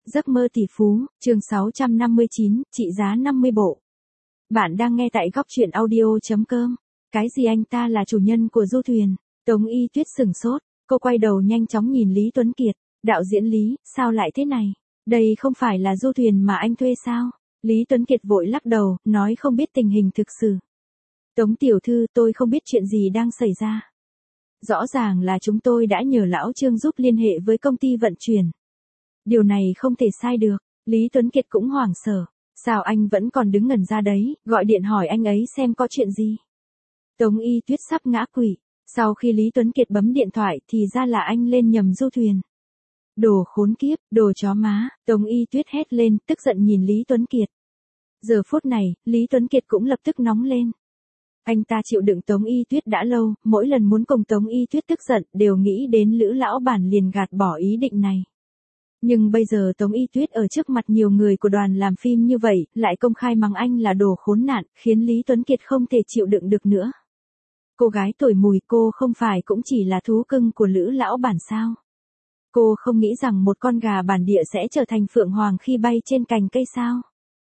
Giấc mơ tỷ phú, chương 659, trị giá 50 bộ. Bạn đang nghe tại góc truyện audio.com. Cái gì anh ta là chủ nhân của du thuyền? Tống Y Tuyết sửng sốt, cô quay đầu nhanh chóng nhìn Lý Tuấn Kiệt. Đạo diễn Lý, sao lại thế này? Đây không phải là du thuyền mà anh thuê sao? Lý Tuấn Kiệt vội lắc đầu, nói không biết tình hình thực sự. Tống tiểu thư, tôi không biết chuyện gì đang xảy ra. Rõ ràng là chúng tôi đã nhờ lão Trương giúp liên hệ với công ty vận chuyển. Điều này không thể sai được, Lý Tuấn Kiệt cũng hoảng sợ. Sao anh vẫn còn đứng ngẩn ra đấy, gọi điện hỏi anh ấy xem có chuyện gì. Tống Y Tuyết sắp ngã quỵ, sau khi Lý Tuấn Kiệt bấm điện thoại thì ra là anh lên nhầm du thuyền. Đồ khốn kiếp, đồ chó má, Tống Y Tuyết hét lên, tức giận nhìn Lý Tuấn Kiệt. Giờ phút này, Lý Tuấn Kiệt cũng lập tức nóng lên. Anh ta chịu đựng Tống Y Tuyết đã lâu, mỗi lần muốn cùng Tống Y Tuyết tức giận đều nghĩ đến Lữ lão bản liền gạt bỏ ý định này. Nhưng bây giờ Tống Y Tuyết ở trước mặt nhiều người của đoàn làm phim như vậy, lại công khai mắng anh là đồ khốn nạn, khiến Lý Tuấn Kiệt không thể chịu đựng được nữa. Cô gái tuổi mùi, cô không phải cũng chỉ là thú cưng của Lữ lão bản sao? Cô không nghĩ rằng một con gà bản địa sẽ trở thành phượng hoàng khi bay trên cành cây sao?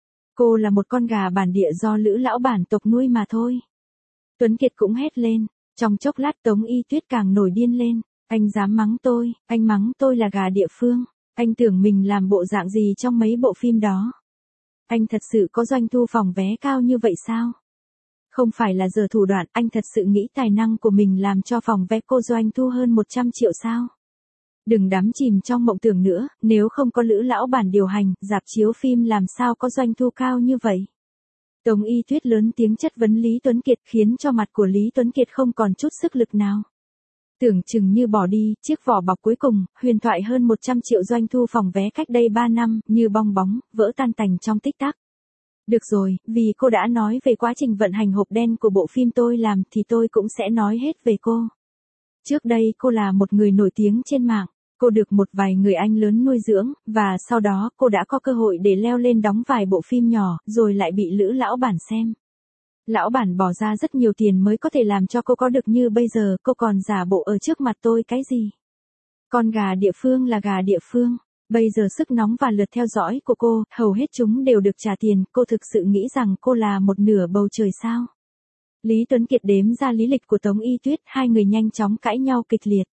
Cô là một con gà bản địa do Lữ lão bản tộc nuôi mà thôi. Tuấn Kiệt cũng hét lên, trong chốc lát Tống Y Tuyết càng nổi điên lên. Anh dám mắng tôi, anh mắng tôi là gà địa phương. Anh tưởng mình làm bộ dạng gì trong mấy bộ phim đó? Anh thật sự có doanh thu phòng vé cao như vậy sao? Không phải là giờ thủ đoạn, anh thật sự nghĩ tài năng của mình làm cho phòng vé cô doanh thu hơn 100 triệu sao? Đừng đắm chìm trong mộng tưởng nữa, nếu không có Lữ lão bản điều hành, rạp chiếu phim làm sao có doanh thu cao như vậy? Tống Y Tuyết lớn tiếng chất vấn Lý Tuấn Kiệt khiến cho mặt của Lý Tuấn Kiệt không còn chút sức lực nào. Tưởng chừng như bỏ đi, chiếc vỏ bọc cuối cùng, huyền thoại hơn 100 triệu doanh thu phòng vé cách đây 3 năm, như bong bóng, vỡ tan tành trong tích tắc. Được rồi, vì cô đã nói về quá trình vận hành hộp đen của bộ phim tôi làm thì tôi cũng sẽ nói hết về cô. Trước đây cô là một người nổi tiếng trên mạng, cô được một vài người anh lớn nuôi dưỡng, và sau đó cô đã có cơ hội để leo lên đóng vài bộ phim nhỏ, rồi lại bị Lữ lão bản xem. Lão bản bỏ ra rất nhiều tiền mới có thể làm cho cô có được như bây giờ, cô còn giả bộ ở trước mặt tôi cái gì? Con gà địa phương là gà địa phương, bây giờ sức nóng và lượt theo dõi của cô, hầu hết chúng đều được trả tiền, cô thực sự nghĩ rằng cô là một nửa bầu trời sao? Lý Tuấn Kiệt đếm ra lý lịch của Tống Y Tuyết, hai người nhanh chóng cãi nhau kịch liệt.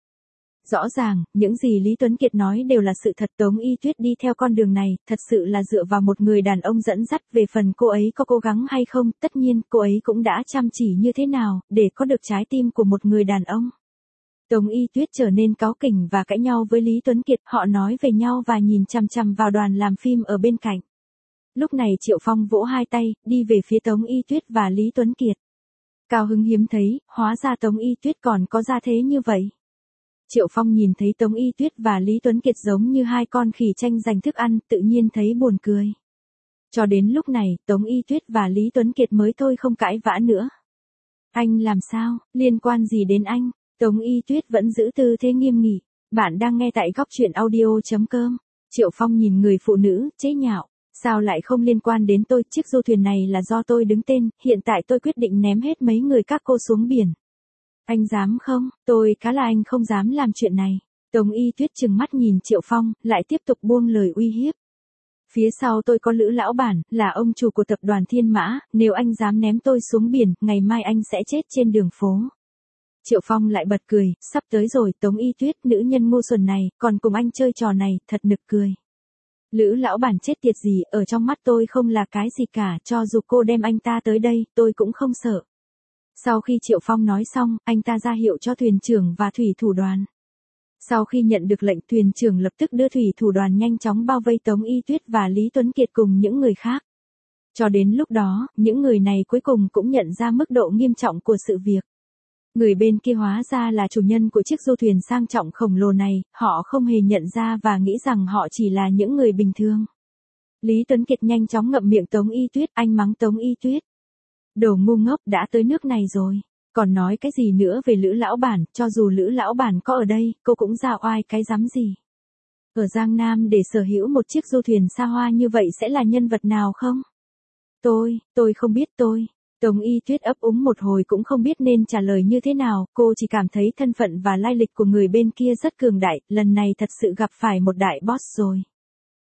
Rõ ràng, những gì Lý Tuấn Kiệt nói đều là sự thật. Tống Y Tuyết đi theo con đường này, thật sự là dựa vào một người đàn ông dẫn dắt. Về phần cô ấy có cố gắng hay không, tất nhiên, cô ấy cũng đã chăm chỉ như thế nào, để có được trái tim của một người đàn ông. Tống Y Tuyết trở nên cáu kỉnh và cãi nhau với Lý Tuấn Kiệt, họ nói về nhau và nhìn chằm chằm vào đoàn làm phim ở bên cạnh. Lúc này Triệu Phong vỗ hai tay, đi về phía Tống Y Tuyết và Lý Tuấn Kiệt. Cao hứng hiếm thấy, hóa ra Tống Y Tuyết còn có gia thế như vậy. Triệu Phong nhìn thấy Tống Y Tuyết và Lý Tuấn Kiệt giống như hai con khỉ tranh giành thức ăn, tự nhiên thấy buồn cười. Cho đến lúc này, Tống Y Tuyết và Lý Tuấn Kiệt mới thôi không cãi vã nữa. Anh làm sao, liên quan gì đến anh? Tống Y Tuyết vẫn giữ tư thế nghiêm nghị. Bạn đang nghe tại góc truyện audio.com. Triệu Phong nhìn người phụ nữ, chế nhạo. Sao lại không liên quan đến tôi, chiếc du thuyền này là do tôi đứng tên, hiện tại tôi quyết định ném hết mấy người các cô xuống biển. Anh dám không? Tôi cá là anh không dám làm chuyện này. Tống Y Tuyết trừng mắt nhìn Triệu Phong, lại tiếp tục buông lời uy hiếp. Phía sau tôi có Lữ lão bản, là ông chủ của tập đoàn Thiên Mã, nếu anh dám ném tôi xuống biển, ngày mai anh sẽ chết trên đường phố. Triệu Phong lại bật cười, sắp tới rồi, Tống Y Tuyết, nữ nhân ngu xuẩn này, còn cùng anh chơi trò này, thật nực cười. Lữ lão bản chết tiệt gì, ở trong mắt tôi không là cái gì cả, cho dù cô đem anh ta tới đây, tôi cũng không sợ. Sau khi Triệu Phong nói xong, anh ta ra hiệu cho thuyền trưởng và thủy thủ đoàn. Sau khi nhận được lệnh, thuyền trưởng lập tức đưa thủy thủ đoàn nhanh chóng bao vây Tống Y Tuyết và Lý Tuấn Kiệt cùng những người khác. Cho đến lúc đó, những người này cuối cùng cũng nhận ra mức độ nghiêm trọng của sự việc. Người bên kia hóa ra là chủ nhân của chiếc du thuyền sang trọng khổng lồ này, họ không hề nhận ra và nghĩ rằng họ chỉ là những người bình thường. Lý Tuấn Kiệt nhanh chóng ngậm miệng Tống Y Tuyết, anh mắng Tống Y Tuyết. Đồ ngu ngốc, đã tới nước này rồi, còn nói cái gì nữa về Lữ lão bản, cho dù Lữ lão bản có ở đây, cô cũng ra oai cái dám gì. Ở Giang Nam để sở hữu một chiếc du thuyền xa hoa như vậy sẽ là nhân vật nào không? Tôi không biết tôi. Tống Y Tuyết ấp úng một hồi cũng không biết nên trả lời như thế nào, cô chỉ cảm thấy thân phận và lai lịch của người bên kia rất cường đại, lần này thật sự gặp phải một đại boss rồi.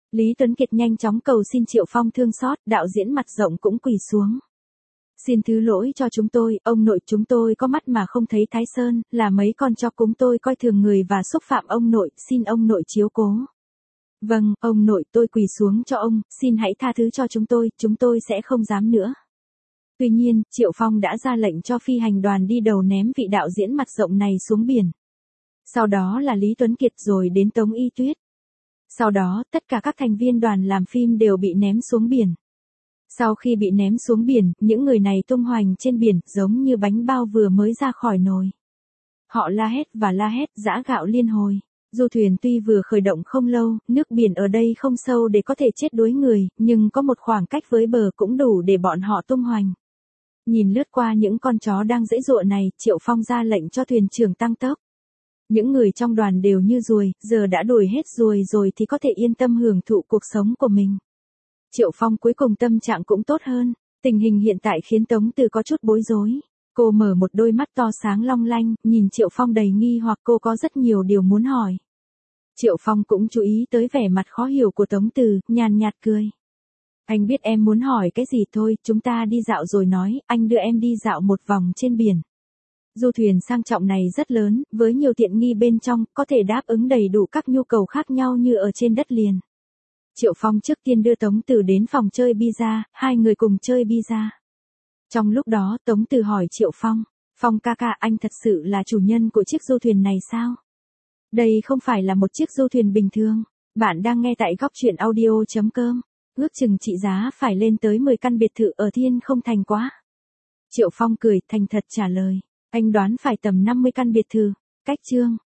Lý Tuấn Kiệt nhanh chóng cầu xin Triệu Phong thương xót, đạo diễn mặt rộng cũng quỳ xuống. Xin thứ lỗi cho chúng tôi, ông nội chúng tôi có mắt mà không thấy Thái Sơn, là mấy con chó chúng tôi coi thường người và xúc phạm ông nội, xin ông nội chiếu cố. Vâng, ông nội tôi quỳ xuống cho ông, xin hãy tha thứ cho chúng tôi sẽ không dám nữa. Tuy nhiên, Triệu Phong đã ra lệnh cho phi hành đoàn đi đầu ném vị đạo diễn mặt rộng này xuống biển. Sau đó là Lý Tuấn Kiệt rồi đến Tống Y Tuyết. Sau đó, tất cả các thành viên đoàn làm phim đều bị ném xuống biển. Sau khi bị ném xuống biển, những người này tung hoành trên biển, giống như bánh bao vừa mới ra khỏi nồi. Họ la hét và la hét, giã gạo liên hồi. Du thuyền tuy vừa khởi động không lâu, nước biển ở đây không sâu để có thể chết đuối người, nhưng có một khoảng cách với bờ cũng đủ để bọn họ tung hoành. Nhìn lướt qua những con chó đang giãy giụa này, Triệu Phong ra lệnh cho thuyền trưởng tăng tốc. Những người trong đoàn đều như ruồi, giờ đã đuổi hết ruồi rồi thì có thể yên tâm hưởng thụ cuộc sống của mình. Triệu Phong cuối cùng tâm trạng cũng tốt hơn. Tình hình hiện tại khiến Tống Từ có chút bối rối. Cô mở một đôi mắt to sáng long lanh, nhìn Triệu Phong đầy nghi hoặc, cô có rất nhiều điều muốn hỏi. Triệu Phong cũng chú ý tới vẻ mặt khó hiểu của Tống Từ, nhàn nhạt cười. Anh biết em muốn hỏi cái gì thôi, chúng ta đi dạo rồi nói, anh đưa em đi dạo một vòng trên biển. Du thuyền sang trọng này rất lớn, với nhiều tiện nghi bên trong, có thể đáp ứng đầy đủ các nhu cầu khác nhau như ở trên đất liền. Triệu Phong trước tiên đưa Tống Từ đến phòng chơi bida, hai người cùng chơi bida. Trong lúc đó, Tống Từ hỏi Triệu Phong, Phong ca ca, anh thật sự là chủ nhân của chiếc du thuyền này sao? Đây không phải là một chiếc du thuyền bình thường. Bạn đang nghe tại góc truyện audio.com. Ước chừng trị giá phải lên tới 10 căn biệt thự ở Thiên Không Thành quá. Triệu Phong cười, thành thật trả lời. Anh đoán phải tầm 50 căn biệt thự. Cách chương.